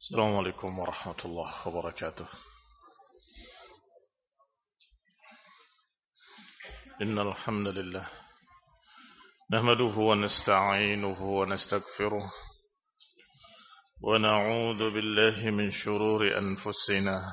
السلام عليكم ورحمة الله وبركاته. إن الحمد لله نحمده ونستعينه ونستغفره ونعوذ بالله من شرور أنفسنا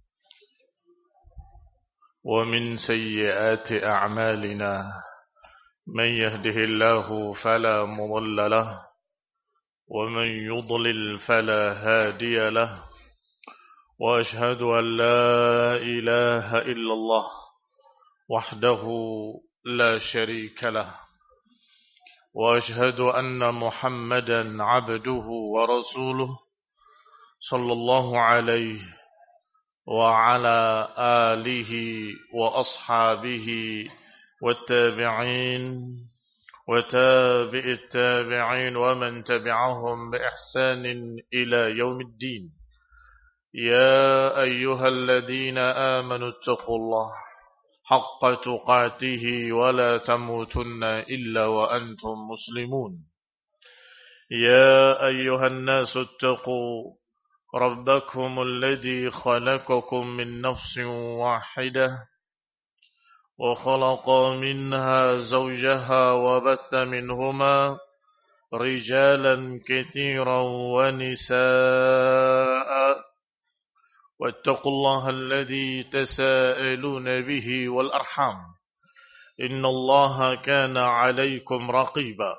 ومن سيئات أعمالنا. من يهده الله فلا مضل له ومن يضلل فلا هادي له، وأشهد أن لا إله إلا الله وحده لا شريك له، وأشهد أن محمدا عبده ورسوله صلى الله عليه وعلى آله وأصحابه والتابعين وتابع التابعين ومن تبعهم بإحسان إلى يوم الدين. يا أيها الذين آمنوا اتقوا الله حق تقاته ولا تموتن إلا وأنتم مسلمون. يا أيها الناس اتقوا ربكم الذي خلقكم من نفس واحدة وخلق منها زوجها وبث منهما رجالا كثيرا ونساء، واتقوا الله الذي تساءلون به والأرحام إن الله كان عليكم رقيبا.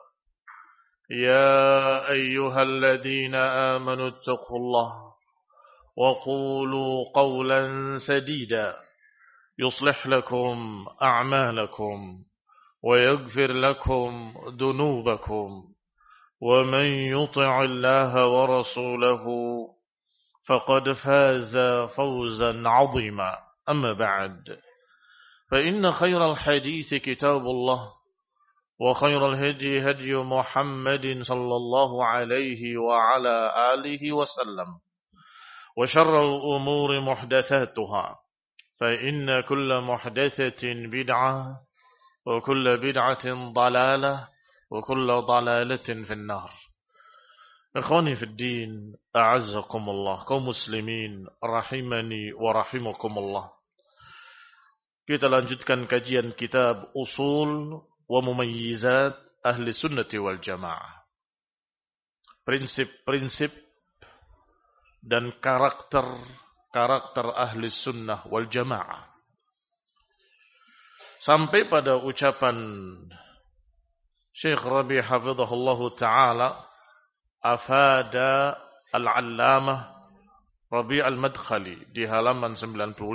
يا أيها الذين آمنوا اتقوا الله وقولوا قولا سديدا يصلح لكم أعمالكم ويغفر لكم ذنوبكم، ومن يطع الله ورسوله فقد فاز فوزا عظيما. أما بعد، فإن خير الحديث كتاب الله، وخير الهدي هدي محمد صلى الله عليه وعلى آله وسلم، وشر الأمور محدثاتها، فإن كل محدثة بدعة وكل بدعة ضلالة وكل ضلالة في النار. Ikhwani fi din, a'azzakumullah, kaum muslimin rahimani wa rahimakumullah. Kita lanjutkan kajian kitab Usul wa Mumayyizat Ahli Sunnati wal Jamaah. Prinsip-prinsip dan karakter Ahli Sunnah wal Jamaah. Sampai pada ucapan Syekh Rabi hafizahullahu ta'ala, afada al-allamah Rabi al-Madkhali di halaman 95.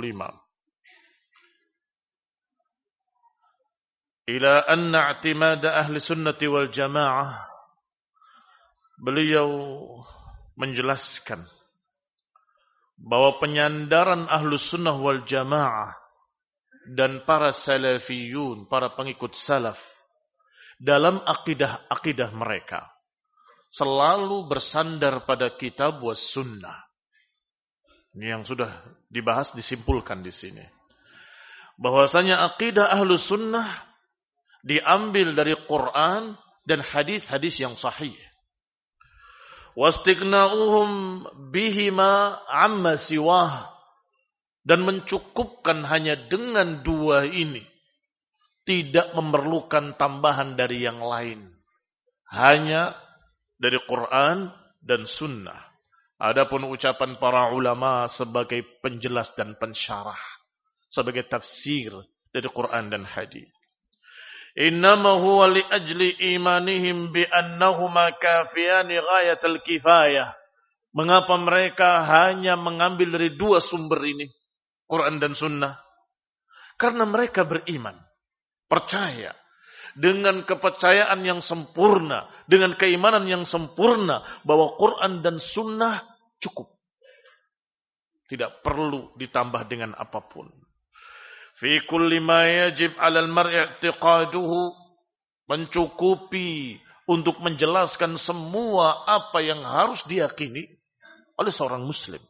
Ila anna i'timada ahli sunnati wal jamaah. Beliau menjelaskan bahwa penyandaran ahlu sunnah wal jamaah dan para salafiyun, para pengikut salaf, dalam akidah mereka selalu bersandar pada kitab was sunnah. Ini yang sudah dibahas, disimpulkan di sini. Bahwasanya akidah ahlu sunnah diambil dari Quran dan hadis-hadis yang sahih. Wastighna'uhum bihima amma siwah, dan mencukupkan hanya dengan dua ini, tidak memerlukan tambahan dari yang lain, hanya dari Quran dan sunnah. Adapun ucapan para ulama sebagai penjelas dan pensyarah, sebagai tafsir dari Quran dan hadis. Innama huwa li ajli imanihim bi annahuma kafiyani ghayatal kifayah. Mengapa mereka hanya mengambil dari dua sumber ini, Quran dan sunnah? Karena mereka beriman, percaya dengan kepercayaan yang sempurna, dengan keimanan yang sempurna, bahwa Quran dan sunnah cukup. Tidak perlu ditambah dengan apapun. Fi kulli ma yajib 'alal mar'i i'tiqaduhu, mencukupi untuk menjelaskan semua apa yang harus diyakini oleh seorang muslim.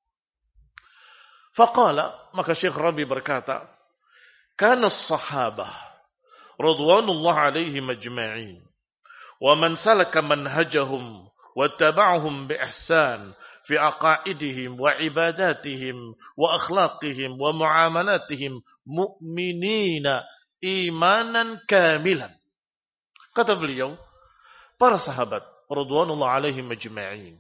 Faqala, maka Syekh Rabi berkata, kana as-sahabah radwanullah alaihim ajma'in wa man salaka manhajahum wa taba'ahum bi ihsan fi aqaidihim wa ibadatihim wa akhlaqihim wa muamalatihim mu'minina imanan kamilan. Kata beliau, para sahabat radhiyallahu alaihim ajma'in,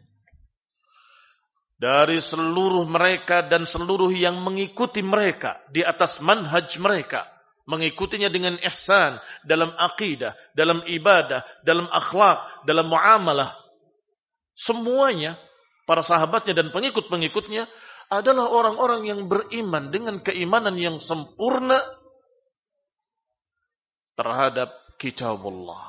dari seluruh mereka dan seluruh yang mengikuti mereka di atas manhaj mereka, mengikutinya dengan ihsan dalam akidah, dalam ibadah, dalam akhlak, dalam muamalah, semuanya para sahabatnya dan pengikut-pengikutnya adalah orang-orang yang beriman dengan keimanan yang sempurna terhadap kitabullah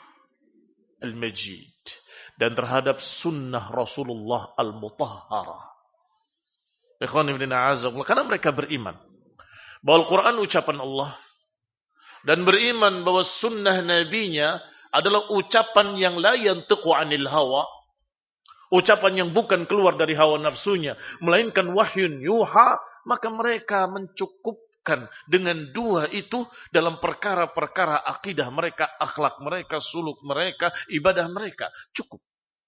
al-majid dan terhadap sunnah Rasulullah al-mutahharah. Ikhwan ibn a'azakullah, karena mereka beriman bahwa Al-Quran ucapan Allah dan beriman bahwa sunnah nabinya adalah ucapan yang la yantiqu anil hawa, ucapan yang bukan keluar dari hawa nafsunya, melainkan wahyun yuha, maka mereka mencukupkan dengan dua itu dalam perkara-perkara akidah mereka, akhlak mereka, suluk mereka, ibadah mereka. Cukup.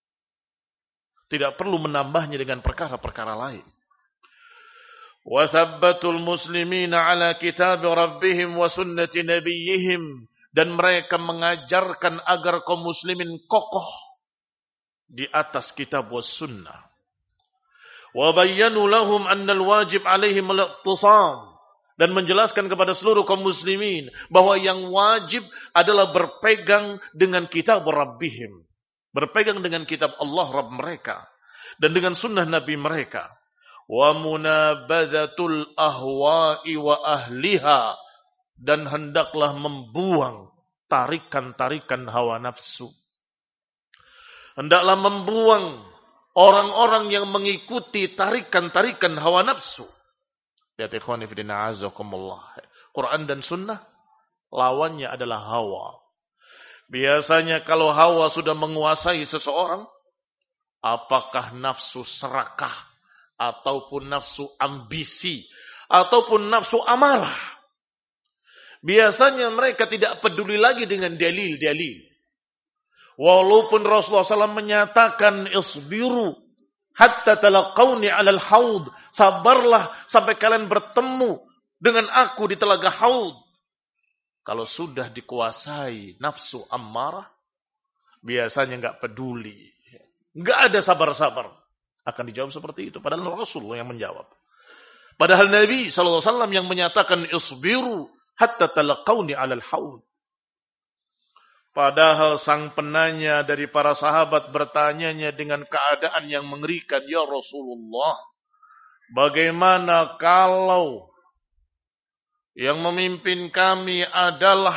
Tidak perlu menambahnya dengan perkara-perkara lain. Wa thabbatul muslimina ala kitab rabbihim wa sunnati nabiyihim. Dan mereka mengajarkan agar kaum muslimin kokoh di atas kitab wa sunnah. Wa bayyanu lahum anna al-wajib alaihim al-iqtisam. Dan menjelaskan kepada seluruh kaum muslimin bahwa yang wajib adalah berpegang dengan kitab Rabbihim. Berpegang dengan kitab Allah Rabb mereka. Dan dengan sunnah Nabi mereka. Wa munabadhatul ahwa'i wa ahliha. Dan hendaklah membuang tarikan-tarikan hawa nafsu. Hendaklah membuang orang-orang yang mengikuti tarikan-tarikan hawa nafsu. Lihat ikhwan fillah azakumullah. Quran dan sunnah lawannya adalah hawa. Biasanya kalau hawa sudah menguasai seseorang, apakah nafsu serakah ataupun nafsu ambisi ataupun nafsu amarah, biasanya mereka tidak peduli lagi dengan dalil-dalil. Walaupun Rasulullah SAW menyatakan isbiru hatta talaqawni 'alal haud, sabarlah sampai kalian bertemu dengan aku di telaga haud. Kalau sudah dikuasai nafsu ammarah, biasanya enggak peduli. Enggak ada sabar-sabar. Akan dijawab seperti itu. Padahal Rasulullah yang menjawab. Padahal Nabi SAW yang menyatakan isbiru hatta talaqawni 'alal haud. Padahal sang penanya dari para sahabat bertanyanya dengan keadaan yang mengerikan. Ya Rasulullah, bagaimana kalau yang memimpin kami adalah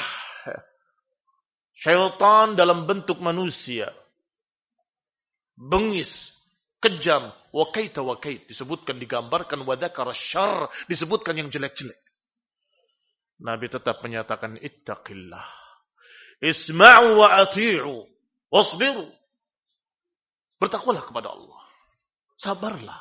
syaitan dalam bentuk manusia? Bengis, kejam, wakait, disebutkan, digambarkan, wadakar syarr, disebutkan yang jelek-jelek. Nabi tetap menyatakan, ittaqillah. Isma'u wa ati'u wasbiru. Bertakwalah kepada Allah. Sabarlah.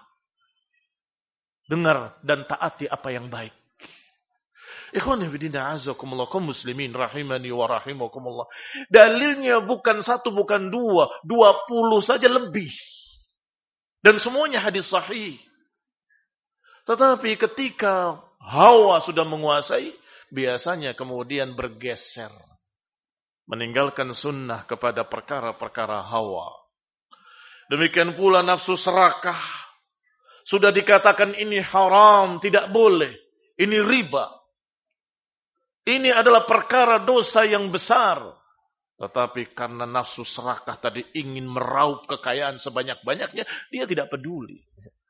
Dengar dan taati apa yang baik. Ikhwan fillah azakumullah, kaum muslimin rahimani wa rahimakumullah. Dalilnya bukan satu, bukan dua, 20 saja lebih. Dan semuanya hadis sahih. Tetapi ketika hawa sudah menguasai, biasanya kemudian bergeser. Meninggalkan sunnah kepada perkara-perkara hawa. Demikian pula nafsu serakah. Sudah dikatakan ini haram, tidak boleh. Ini riba. Ini adalah perkara dosa yang besar. Tetapi karena nafsu serakah tadi ingin meraup kekayaan sebanyak-banyaknya, dia tidak peduli.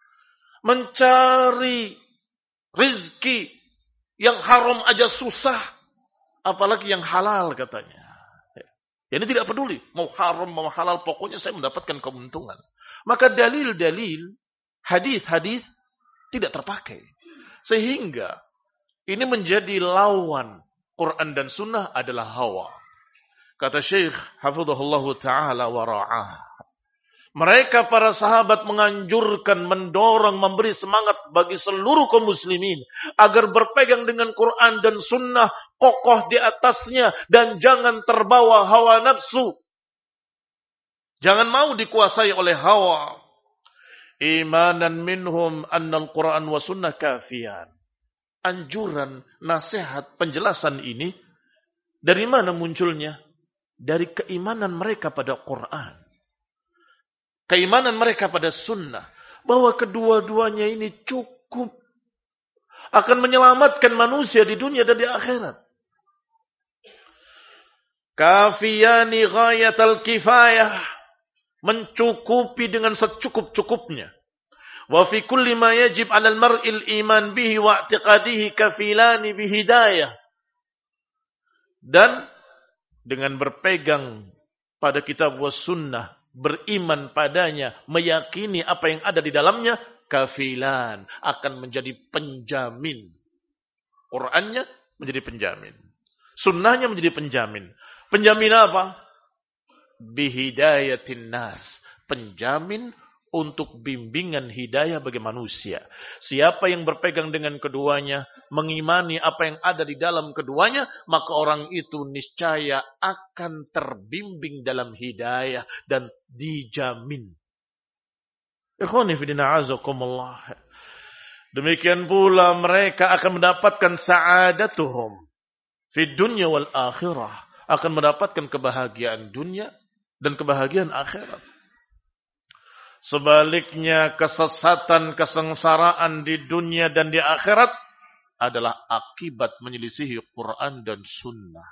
Mencari rizki yang haram aja susah. Apalagi yang halal katanya. Ini tidak peduli. Mau haram, mau halal, pokoknya saya mendapatkan keuntungan. Maka dalil-dalil, hadis-hadis tidak terpakai. Sehingga ini menjadi lawan Quran dan sunnah adalah hawa. Kata Syekh hafizahullah ta'ala wa ra'ah. Mereka para sahabat menganjurkan, mendorong, memberi semangat bagi seluruh kaum muslimin agar berpegang dengan Quran dan sunnah, kokoh di atasnya dan jangan terbawa hawa nafsu. Jangan mau dikuasai oleh hawa. imanan minhum anna al-Qur'an wa sunnah kafiyan. Anjuran, nasihat, penjelasan ini dari mana munculnya? Dari keimanan mereka pada Quran. Keimanan mereka pada sunnah. Bahwa kedua-duanya ini cukup. Akan menyelamatkan manusia di dunia dan di akhirat. Kafiyani ghayatal kifayah. Mencukupi dengan secukup-cukupnya. Wa fi kulli ma yajib 'alal mar'il iman bihi wa i'tiqadihi kafilani bihidayah. Dan dengan berpegang pada kitab was sunnah, beriman padanya, meyakini apa yang ada di dalamnya, kafilan, akan menjadi penjamin. Qur'annya menjadi penjamin. Sunnahnya menjadi penjamin. Penjamin apa? Bihidayatin nas. Penjamin untuk bimbingan hidayah bagi manusia. Siapa yang berpegang dengan keduanya, mengimani apa yang ada di dalam keduanya, maka orang itu niscaya akan terbimbing dalam hidayah dan dijamin. Ikhwani fillah azakumullah. Demikian pula mereka akan mendapatkan sa'adatuhum fid dunya wal akhirah, akan mendapatkan kebahagiaan dunia dan kebahagiaan akhirat. Sebaliknya kesesatan, kesengsaraan di dunia dan di akhirat adalah akibat menyelisihi Quran dan sunnah.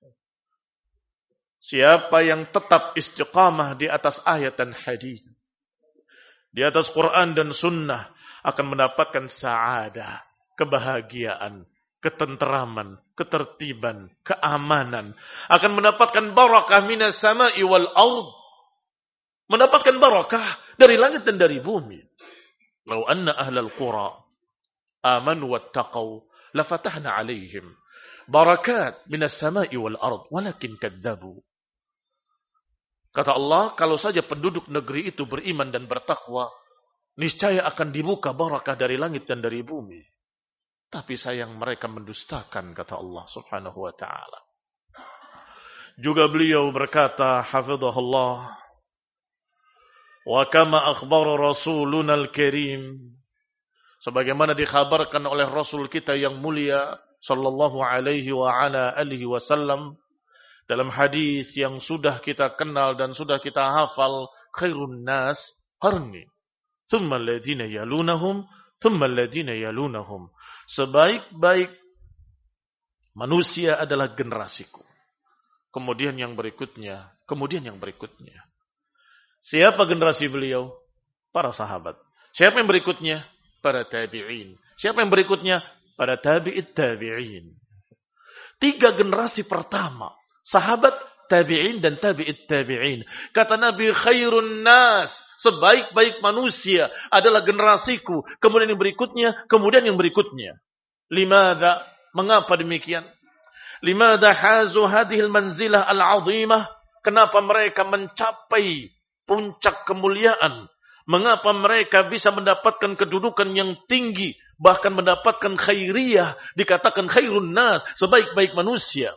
Siapa yang tetap istiqamah di atas ayat dan hadis, di atas Quran dan sunnah, akan mendapatkan sa'adah, kebahagiaan, ketenteraman, ketertiban, keamanan. Akan mendapatkan barakah minas sama'i wal ard. Mendapatkan barakah dari langit dan dari bumi. Lau anna ahlal qura amanu wattaqau lafatahna alaihim barakat minas sama'i wal ard walakin kadzabu. Kata Allah, kalau saja penduduk negeri itu beriman dan bertakwa, niscaya akan dibuka barakah dari langit dan dari bumi. Tapi sayang mereka mendustakan, kata Allah subhanahu wa ta'ala. Juga beliau berkata, hafizahullah, wa kama akhbara rasuluna al-karim, sebagaimana dikhabarkan oleh Rasul kita yang mulia sallallahu alaihi wa ala alihi wasallam dalam hadis yang sudah kita kenal dan sudah kita hafal, khairun nas qarni thumma alladhina yalunahum thumma alladhina yalunahum. Sebaik-baik manusia adalah generasiku. Kemudian yang berikutnya, kemudian yang berikutnya. Siapa generasi beliau? Para sahabat. Siapa yang berikutnya? Para tabi'in. Siapa yang berikutnya? Para tabi'it tabi'in. 3 generasi pertama. Sahabat, tabi'in, dan tabi'it tabi'in. Kata Nabi, khairun nas. Sebaik-baik manusia adalah generasiku. Kemudian yang berikutnya, kemudian yang berikutnya. Limada? Mengapa demikian? Limada hazu hadhil manzilah al-azimah? Kenapa mereka mencapai puncak kemuliaan? Mengapa mereka bisa mendapatkan kedudukan yang tinggi, bahkan mendapatkan khairiyah, dikatakan khairun nas, sebaik-baik manusia?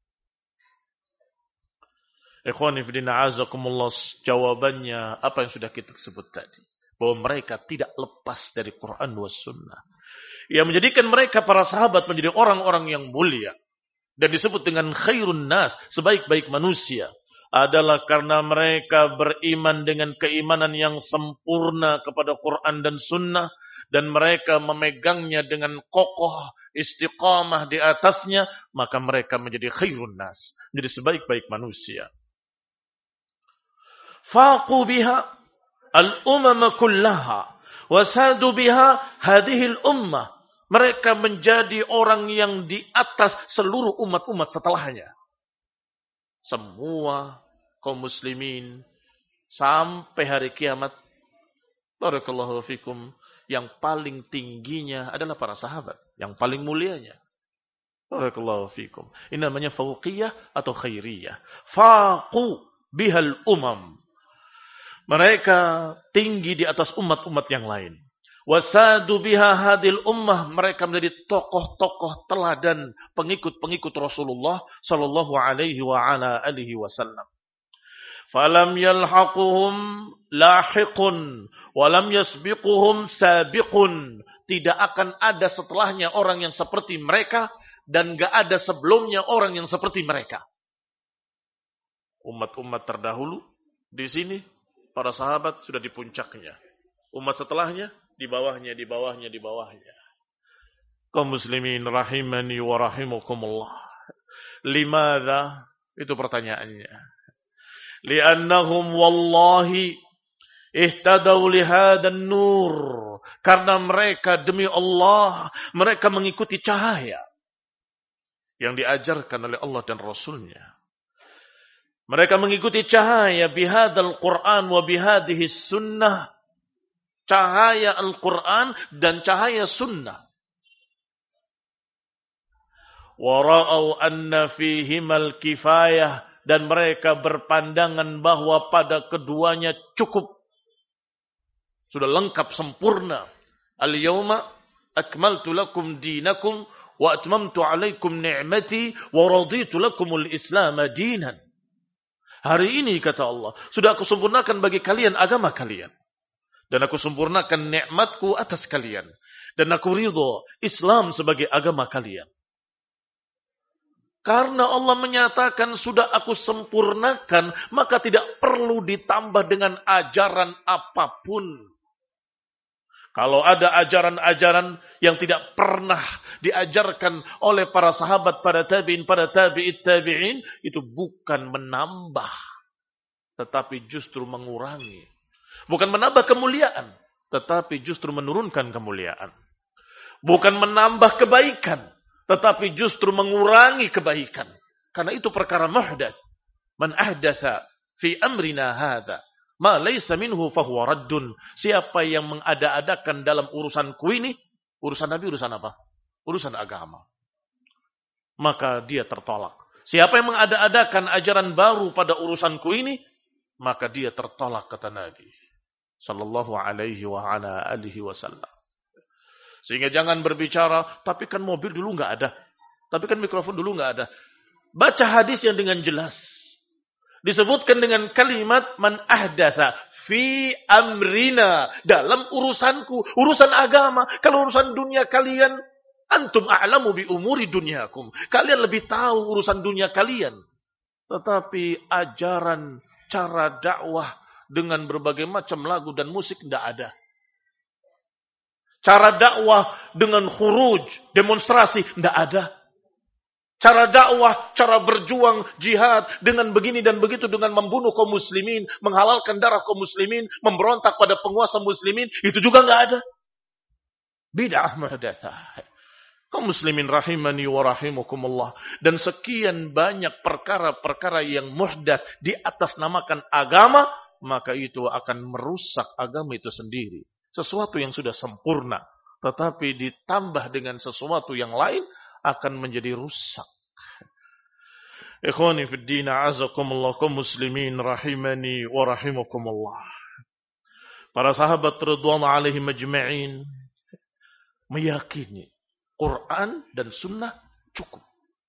Ikhwani fillah azakumullah, jawabannya apa yang sudah kita sebut tadi, bahwa mereka tidak lepas dari Quran was sunnah. Yang menjadikan mereka para sahabat menjadi orang-orang yang mulia dan disebut dengan khairun nas, sebaik-baik manusia, adalah karena mereka beriman dengan keimanan yang sempurna kepada Quran dan sunnah, dan mereka memegangnya dengan kokoh, istiqamah di atasnya, maka mereka menjadi khairun nas, menjadi sebaik-baik manusia. Faqu biha al-umama kullaha wasadu biha hadhihi al-ummah. Mereka menjadi orang yang di atas seluruh umat-umat setelahnya. Semua kaum muslimin sampai hari kiamat, barakallahu fikum, yang paling tingginya adalah para sahabat, yang paling mulianya. Barakallahu fikum. Ini namanya fauqiyah atau khairiyah. Faqu bihal umam. Mereka tinggi di atas umat-umat yang lain. Wasadu biha hadil ummah. Mereka menjadi tokoh-tokoh teladan, pengikut-pengikut Rasulullah sallallahu alaihi wa ala alihi wasallam. Falam yalhaquhum lahiqun walam yasbiquhum sabiqun. Tidak akan ada setelahnya orang yang seperti mereka dan gak ada sebelumnya orang yang seperti mereka. Umat-umat terdahulu di sini para sahabat sudah di puncaknya. Umat setelahnya di bawahnya, di bawahnya, di bawahnya. Kaum muslimin rahimani wa rahimakumullah. Limadha? Itu pertanyaannya. Li'annahum wallahi ihtadaw lihadan nur. Karena mereka demi Allah, mereka mengikuti cahaya yang diajarkan oleh Allah dan Rasulnya. Mereka mengikuti cahaya bihadal Quran wa bihadihi sunnah. Cahaya Al-Quran dan cahaya sunnah. Wara'au anna fihimal kifayah. Dan mereka berpandangan bahwa pada keduanya cukup. Sudah lengkap, sempurna. Al-yawma akmaltu lakum dinakum wa atmamtu alaikum ni'mati wa raditu lakumul islam dinan. Hari ini kata Allah, sudah aku sempurnakan bagi kalian agama kalian. Dan aku sempurnakan nikmatku atas kalian. Dan aku ridho Islam sebagai agama kalian. Karena Allah menyatakan sudah aku sempurnakan, maka tidak perlu ditambah dengan ajaran apapun. Kalau ada ajaran-ajaran yang tidak pernah diajarkan oleh para sahabat, para tabi'in, para tabi'it tabi'in, itu bukan menambah, tetapi justru mengurangi. Bukan menambah kemuliaan, tetapi justru menurunkan kemuliaan. Bukan menambah kebaikan, tetapi justru mengurangi kebaikan. Karena itu perkara muhdats. Man ahdatsa fi amrina hadza ma laysa minhu fahuwa raddun. Siapa yang mengada-adakan dalam urusanku ini, urusan Nabi, urusan apa? Urusan agama. Maka dia tertolak. Siapa yang mengada-adakan ajaran baru pada urusanku ini, maka dia tertolak, kata Nabi sallallahu alaihi wa ala alihi wasallam. Sehingga jangan berbicara, tapi kan mobil dulu enggak ada. Tapi kan mikrofon dulu enggak ada. Baca hadis yang dengan jelas. Disebutkan dengan kalimat man ahdatsa fi amrina, dalam urusanku, urusan agama. Kalau urusan dunia kalian, antum a'lamu bi umuri dunyakum. Kalian lebih tahu urusan dunia kalian. Tetapi ajaran, cara dakwah dengan berbagai macam lagu dan musik tidak ada. Cara dakwah dengan khuruj, demonstrasi, tidak ada. Cara dakwah, cara berjuang, jihad, dengan begini dan begitu, dengan membunuh kaum muslimin, menghalalkan darah kaum muslimin, memberontak pada penguasa muslimin, itu juga tidak ada. Bid'ah muhdatsah. Kaum muslimin rahimani wa rahimakumullah. Dan sekian banyak perkara-perkara yang muhdats di atas namakan agama, maka itu akan merusak agama itu sendiri. Sesuatu yang sudah sempurna, tetapi ditambah dengan sesuatu yang lain, akan menjadi rusak. Ikhwani fid din, a'azakumullah, kaum muslimin rahimani wa rahimakumullah. Para sahabat radhiyallahu alaihim ajma'in meyakini Quran dan sunnah cukup.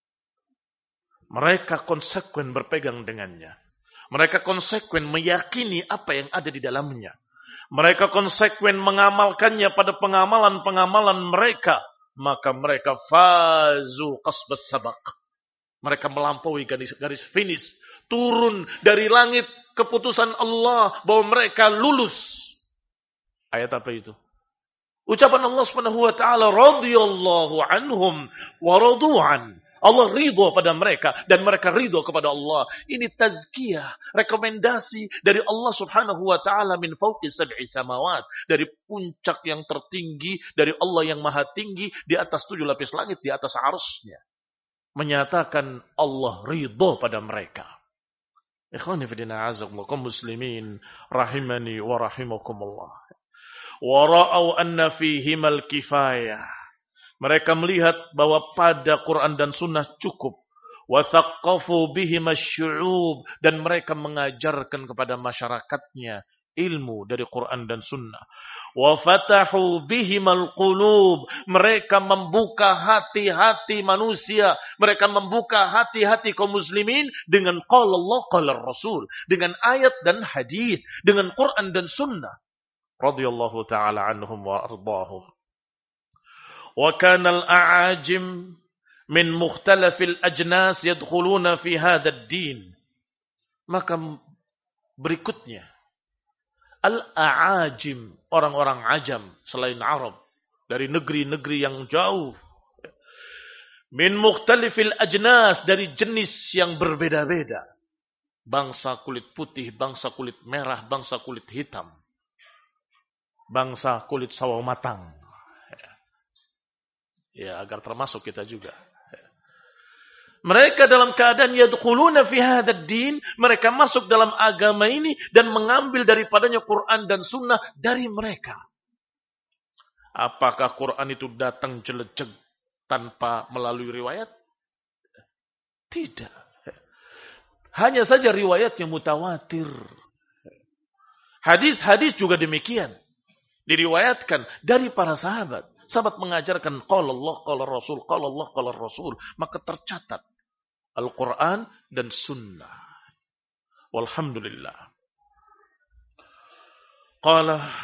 Mereka konsekuen berpegang dengannya. Mereka konsekuen meyakini apa yang ada di dalamnya. Mereka konsekuen mengamalkannya pada pengamalan-pengamalan mereka. Maka mereka fazu qasbas sabaq. Mereka melampaui garis finish. Turun dari langit keputusan Allah bahwa mereka lulus. Ayat apa itu? Ucapan Allah Subhanahu wa taala, radhiyallahu anhum wa radu'an. Allah ridho pada mereka dan mereka ridho kepada Allah. Ini tazkiyah, rekomendasi dari Allah Subhanahu wa taala min fawqi sab'i samawat, dari puncak yang tertinggi dari Allah yang maha tinggi di atas 7 lapis langit, di atas arsy-Nya. Menyatakan Allah ridho pada mereka. Ikhwani fi din, a'azakumullah, kaum muslimin rahimani wa rahimakumullah. Wa ra'au anna fihimal kifayah. Mereka melihat bahwa pada Quran dan Sunnah cukup. Wa thaqqafu bihim asy-syu'ub, dan mereka mengajarkan kepada masyarakatnya ilmu dari Quran dan Sunnah. Wa fatahu bihimal qulub. Mereka membuka hati-hati manusia. Mereka membuka hati-hati kaum muslimin dengan qala Allah, qala Rasul. Dengan ayat dan hadis. Dengan Quran dan Sunnah. Radiyallahu ta'ala anhum wa ardahum. Wa kana al-a'ajim min mukhtalafil ajnas yadkhuluna fi hadzal din. Maka berikutnya al-a'ajim, orang-orang ajam selain Arab, dari negeri-negeri yang jauh. Min mukhtalifil ajnas, dari jenis yang berbeda-beda. Bangsa kulit putih, bangsa kulit merah, bangsa kulit hitam. Bangsa kulit sawo matang. Ya, agar termasuk kita juga. Mereka dalam keadaan yadkhuluna fi hadzal din, mereka masuk dalam agama ini dan mengambil daripadanya Quran dan Sunnah dari mereka. Apakah Quran itu datang jeleceg tanpa melalui riwayat? Tidak. Hanya saja riwayatnya mutawatir. Hadis-hadis juga demikian. Diriwayatkan dari para sahabat. Sahabat mengajarkan qala Allah, qala Rasul, qala Allah, qala Rasul. Maka tercatat Al-Quran dan Sunnah. Walhamdulillah. Qala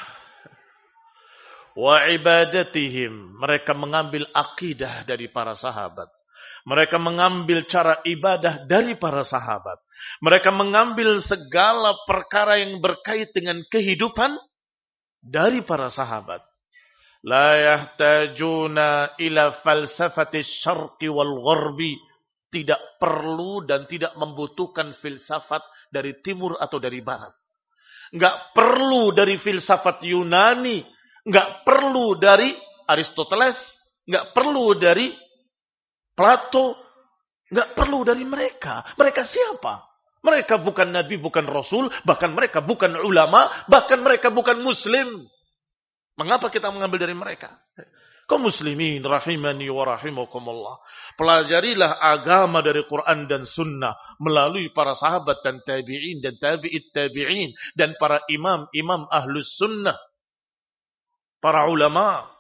wa ibadatihim. Mereka mengambil akidah dari para sahabat. Mereka mengambil cara ibadah dari para sahabat. Mereka mengambil segala perkara yang berkait dengan kehidupan dari para sahabat. La yahtajuna ila falsafati syarqi wal gharbi. Tidak perlu dan tidak membutuhkan filsafat dari timur atau dari barat. Enggak perlu dari filsafat Yunani. Enggak perlu dari Aristoteles. Enggak perlu dari Plato. Enggak perlu dari mereka. Mereka siapa? Mereka bukan nabi, bukan rasul. Bahkan mereka bukan ulama. Bahkan mereka bukan muslim. Mengapa kita mengambil dari mereka? Kaum muslimin rahimani wa rahimakumullah. Pelajarilah agama dari Quran dan Sunnah melalui para sahabat dan tabi'in dan tabi'it tabi'in dan para imam-imam ahlus sunnah. Para ulama.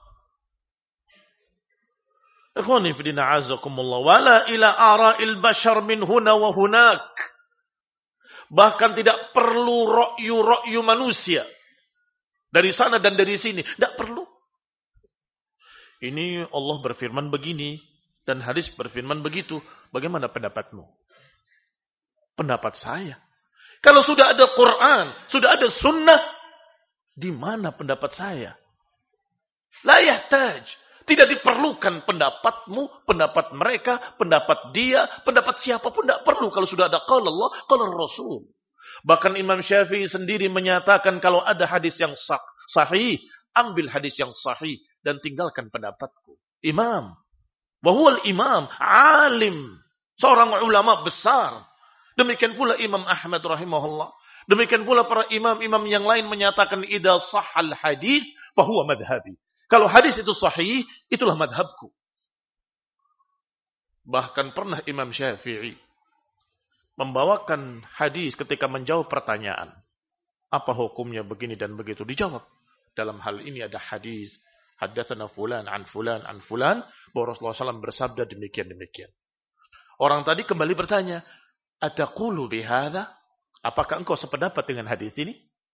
Ikhwani fi din a'azakumullah. Wala ila ara'il bashar min huna wa hunak. Bahkan tidak perlu ra'yu manusia. Dari sana dan dari sini. Tidak perlu. Ini Allah berfirman begini. Dan hadis berfirman begitu. Bagaimana pendapatmu? Pendapat saya. Kalau sudah ada Quran. Sudah ada sunnah. Di mana pendapat saya? La yahtaj. Tidak diperlukan pendapatmu. Pendapat mereka. Pendapat dia. Pendapat siapapun. Tidak perlu. Kalau sudah ada qala Allah. Qala Rasul. Bahkan Imam Syafi'i sendiri menyatakan. Kalau ada hadis yang sahih. Ambil hadis yang sahih. Dan tinggalkan pendapatku. Imam. Wahual imam. Alim. Seorang ulama besar. Demikian pula Imam Ahmad rahimahullah. Demikian pula para imam-imam yang lain menyatakan. Idza sahal hadis. Fahuwa madhabi. Kalau hadis itu sahih. Itulah madhabku. Bahkan pernah Imam Syafi'i. Membawakan hadis ketika menjawab pertanyaan. Apa hukumnya begini dan begitu. Dijawab. Dalam hal ini ada hadis. Haddatsana fulan an fulan an fulan bahwa Rasulullah SAW bersabda demikian-demikian. Orang tadi kembali bertanya, "Ataqulu bihadza?" Apakah engkau sependapat dengan hadis ini?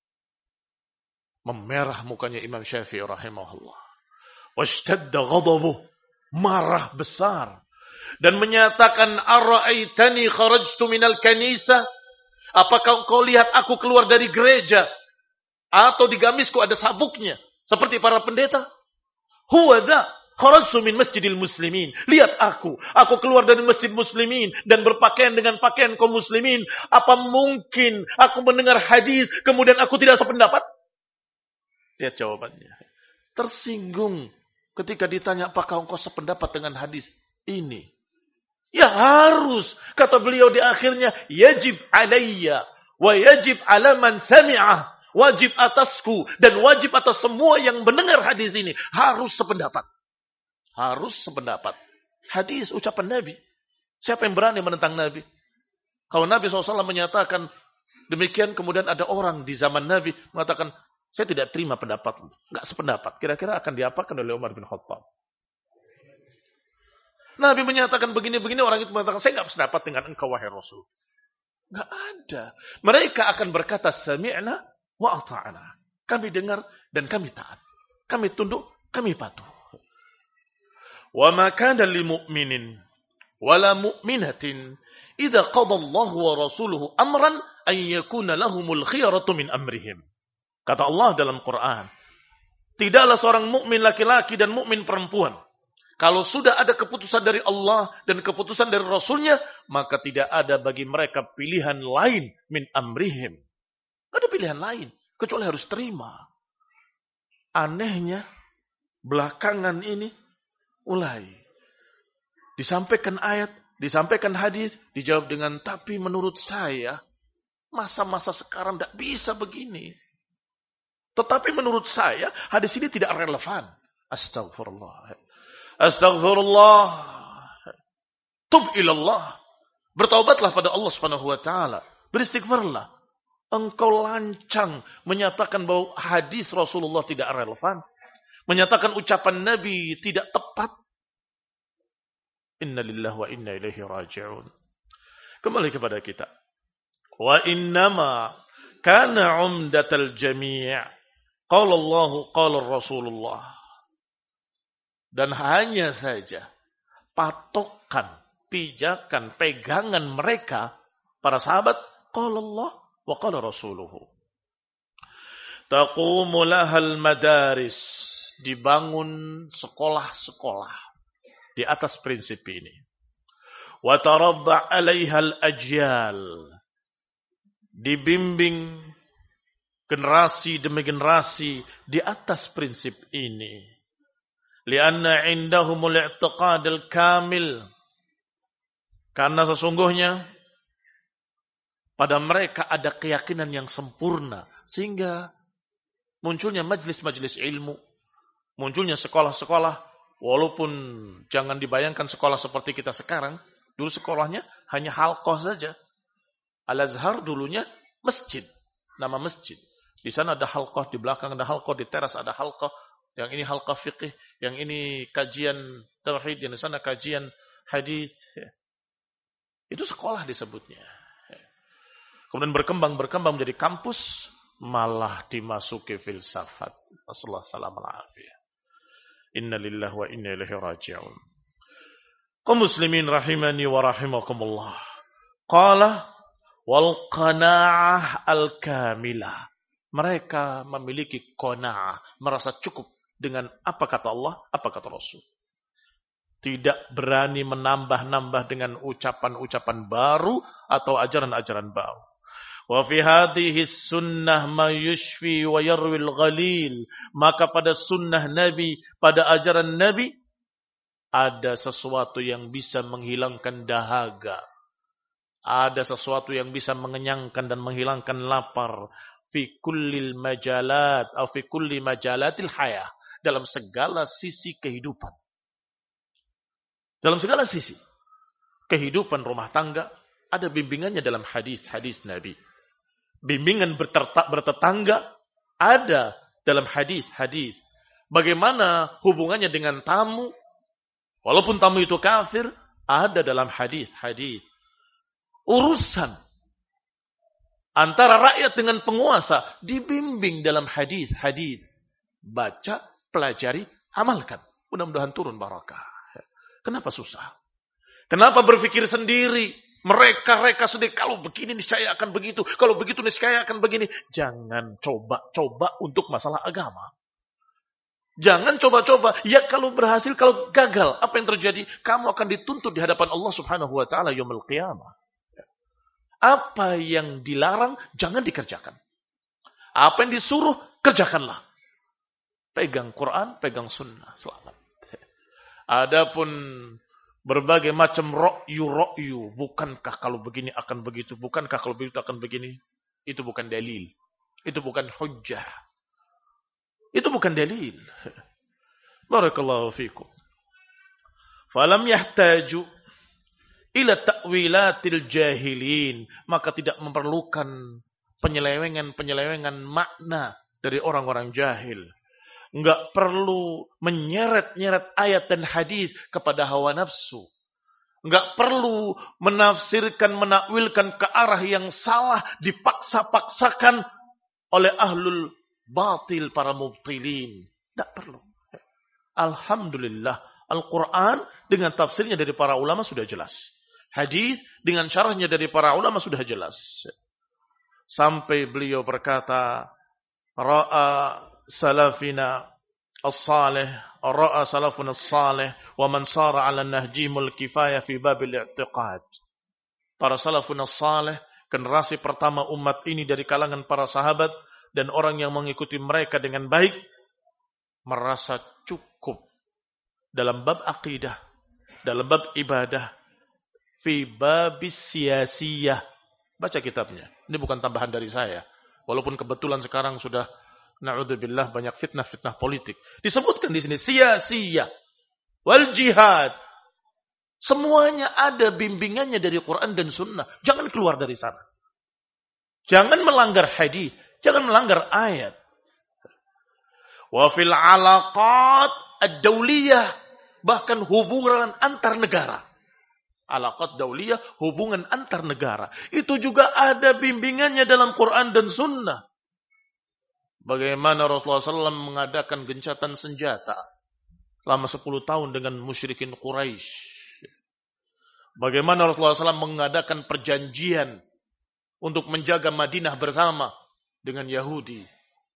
Memerah mukanya Imam Syafi'i rahimahullah. Washtadda ghadabuh, marah besar dan menyatakan, "Ara'aitani kharajtu minal kanisa?" Apakah engkau lihat aku keluar dari gereja atau di gamisku ada sabuknya seperti para pendeta? Huwadha kharajtu min masjidil muslimin. Lihat aku keluar dari masjid muslimin dan berpakaian dengan pakaian kaum muslimin. Apa mungkin aku mendengar hadis kemudian aku tidak sependapat? Lihat jawabannya. Tersinggung ketika ditanya apakah engkau sependapat dengan hadis ini. Ya harus, kata beliau di akhirnya, yajib alayya wa yajib ala man sami'ah. Wajib atasku dan wajib atas semua yang mendengar hadis ini. Harus sependapat. Harus sependapat. Hadis ucapan Nabi. Siapa yang berani menentang Nabi? Kalau Nabi SAW menyatakan Demikian kemudian ada orang di zaman Nabi mengatakan, saya tidak terima pendapatmu. Enggak sependapat. Kira-kira akan diapakan oleh Umar bin Khattab. Nabi menyatakan begini-begini, orang itu mengatakan, saya enggak sependapat dengan engkau wahai Rasul. Enggak ada. Mereka akan berkata, sami'na wa ata'na. Kami dengar dan kami taat. Kami tunduk, kami patuh. Wa ma kana lil mu'minin wala mu'minatin idza qada Allah wa rasuluhu amran an yakuna lahumul khiyaratu min amrihim. Kata Allah dalam Quran, tidaklah seorang mukmin laki-laki dan mukmin perempuan, kalau sudah ada keputusan dari Allah dan keputusan dari Rasulnya, maka tidak ada bagi mereka pilihan lain min amrihim. Tidak ada pilihan lain, kecuali harus terima. Anehnya, belakangan ini mulai disampaikan ayat, disampaikan hadis, dijawab dengan, tapi menurut saya, masa-masa sekarang tidak bisa begini. Tetapi menurut saya, hadis ini tidak relevan. Astagfirullah. Astagfirullah. Tub ilallah. Bertaubatlah pada Allah Subhanahu wa taala. Beristighfarlah. Engkau lancang menyatakan bahwa hadis Rasulullah tidak relevan. Menyatakan ucapan Nabi tidak tepat. Inna lillahi wa inna ilaihi raji'un. Kembali kepada kita. Wa innama kana umdatal jami' qala Allah qala Rasulullah. Dan hanya saja patokan, pijakan, pegangan mereka para sahabat qala Allah wa qala Rasuluhu. Taqumu lahal madaris, dibangun sekolah-sekolah di atas prinsip ini. Wa tarabba 'alaiha al-ajyal, dibimbing generasi demi generasi di atas prinsip ini. Lianna indahumul i'tiqad al-kamil, karena sesungguhnya pada mereka ada keyakinan yang sempurna, sehingga munculnya majlis-majlis ilmu, munculnya sekolah-sekolah, walaupun jangan dibayangkan sekolah seperti kita sekarang. Dulu sekolahnya hanya halqah saja. Al-Azhar dulunya masjid, nama masjid. Di sana ada halqah, di belakang ada halqah, di teras ada halqah. Yang ini halqah fiqih, yang ini kajian tauhid, yang di sana kajian hadis. Itu sekolah disebutnya. Kemudian berkembang menjadi kampus, malah dimasuki filsafat. Rasulullah sallallahu alaihi wasallam. Inna lillahi wa inna ilaihi raji'un. Kaum muslimin rahimani wa rahimakumullah. Qala wal qanaa'ah al-kamilah. Mereka memiliki qanaa'ah, merasa cukup dengan apa kata Allah, apa kata Rasul. Tidak berani menambah-nambah dengan ucapan-ucapan baru atau ajaran-ajaran baru. Wa fi hadhihi sunnah ma yushfi wa yarwil ghalil. Maka pada sunnah Nabi, pada ajaran Nabi, ada sesuatu yang bisa menghilangkan dahaga. Ada sesuatu yang bisa mengenyangkan dan menghilangkan lapar. Fi kullil majalat atau fi kulli majalatil hayah. Dalam segala sisi kehidupan. Dalam segala sisi kehidupan rumah tangga, ada bimbingannya dalam hadis-hadis Nabi. Bimbingan bertetangga ada dalam hadis-hadis. Bagaimana hubungannya dengan tamu, walaupun tamu itu kafir, ada dalam hadis-hadis. Urusan antara rakyat dengan penguasa dibimbing dalam hadis-hadis. Baca, pelajari, amalkan. Mudah-mudahan turun barakah. Kenapa susah? Kenapa berpikir sendiri? Mereka sendiri, kalau begini niscaya akan begitu. Kalau begitu niscaya akan begini. Jangan coba-coba untuk masalah agama. Jangan coba-coba. Ya kalau berhasil, kalau gagal, apa yang terjadi? Kamu akan dituntut di hadapan Allah Subhanahu wa taala yaumul qiyamah. Apa yang dilarang jangan dikerjakan. Apa yang disuruh kerjakanlah. Pegang Quran, pegang sunnah, selamat. Adapun berbagai macam ra'yu, bukankah kalau begini akan begitu, bukankah kalau begitu akan begini, itu bukan dalil. Itu bukan hujjah. Itu bukan dalil. Barakallahu fikum. Falam yahtaju ila ta'wilatil jahilin, maka tidak memerlukan penyelewengan makna dari orang-orang jahil. Enggak perlu menyeret-nyeret ayat dan hadis kepada hawa nafsu. Enggak perlu menafsirkan, menakwilkan ke arah yang salah, dipaksa-paksakan oleh ahlul batil, para mubtilin. Enggak perlu. Alhamdulillah, Al-Quran dengan tafsirnya dari para ulama sudah jelas. Hadis dengan syarahnya dari para ulama sudah jelas. Sampai beliau berkata, Ra'a salafina as-salih, ra'a salafuna as-salih, wa man sara ala nahjimul kifayah fi babil i'tiqad. Para salafun as-salih, generasi pertama umat ini dari kalangan para sahabat, dan orang yang mengikuti mereka dengan baik, merasa cukup dalam bab akidah, dalam bab ibadah, fi babis siyasiyah. Baca kitabnya. Ini bukan tambahan dari saya. Walaupun kebetulan sekarang sudah, na'udzubillah, banyak fitnah-fitnah politik. Disebutkan di sini siyasiyah wal jihad. Semuanya ada bimbingannya dari Quran dan Sunnah. Jangan keluar dari sana. Jangan melanggar hadis, jangan melanggar ayat. Wa fil alaqat ad-dawliyah, bahkan hubungan antar negara. Alaqat dawliyah, hubungan antar negara. Itu juga ada bimbingannya dalam Quran dan Sunnah. Bagaimana Rasulullah SAW mengadakan gencatan senjata selama 10 tahun dengan musyrikin Quraisy. Bagaimana Rasulullah SAW mengadakan perjanjian untuk menjaga Madinah bersama dengan Yahudi.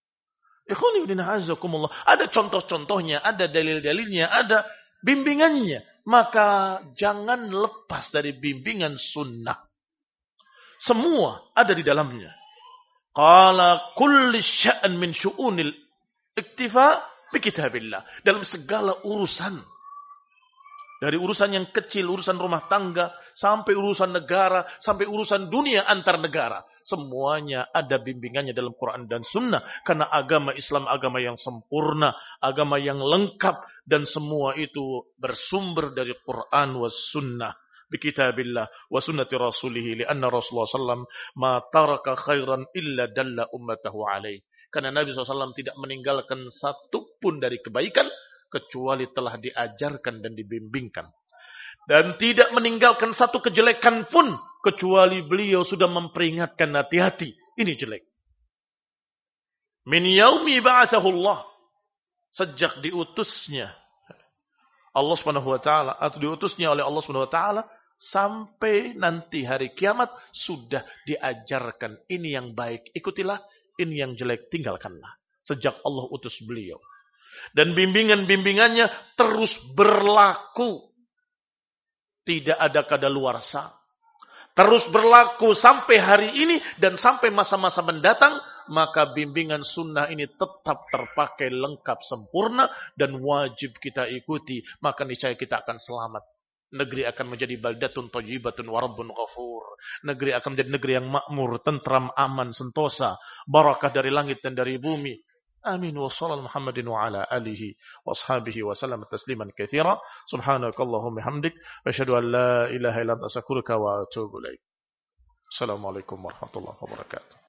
Ada contoh-contohnya, ada dalil-dalilnya, ada bimbingannya. Maka jangan lepas dari bimbingan sunnah. Semua ada di dalamnya. Qala kulli sya'an min syu'unil iktifa bi kitabillah. Dalam segala urusan. Dari urusan yang kecil, urusan rumah tangga, sampai urusan negara, sampai urusan dunia antar negara. Semuanya ada bimbingannya dalam Quran dan Sunnah. Karena agama Islam agama yang sempurna, agama yang lengkap. Dan semua itu bersumber dari Quran was Sunnah. Bikitabillah wa sunnati rasulihi. Lianna Rasulullah SAW ma taraka khairan illa dalla ummatahu alaih. Karena Nabi SAW tidak meninggalkan satu pun dari kebaikan, kecuali telah diajarkan dan dibimbingkan. Dan tidak meninggalkan satu kejelekan pun, kecuali beliau sudah memperingatkan, hati-hati, ini jelek. Min yaumi ba'athahullah, sejak diutusnya Allah Subhanahu wa taala, atau diutusnya oleh Allah Subhanahu wa taala, sampai nanti hari kiamat sudah diajarkan, ini yang baik ikutilah, ini yang jelek tinggalkanlah. Sejak Allah utus beliau. Dan bimbingan-bimbingannya terus berlaku. Tidak ada kadaluarsa. Terus berlaku sampai hari ini dan sampai masa-masa mendatang. Maka bimbingan sunnah ini tetap terpakai lengkap sempurna. Dan wajib kita ikuti. Maka niscaya kita akan selamat. Negeri akan menjadi baldatun thayyibatun wa rabbun ghafur. Negeri akan menjadi negeri yang makmur, tentram, aman, sentosa. Barakah dari langit dan dari bumi. آمين وصلى محمد وعلى آله وأصحابه وسلم تسليما كثيرا سبحانك اللهم وبحمدك أشهد أن لا إله إلا أنت أستغفرك وأتوب إليك السلام عليكم ورحمة الله وبركاته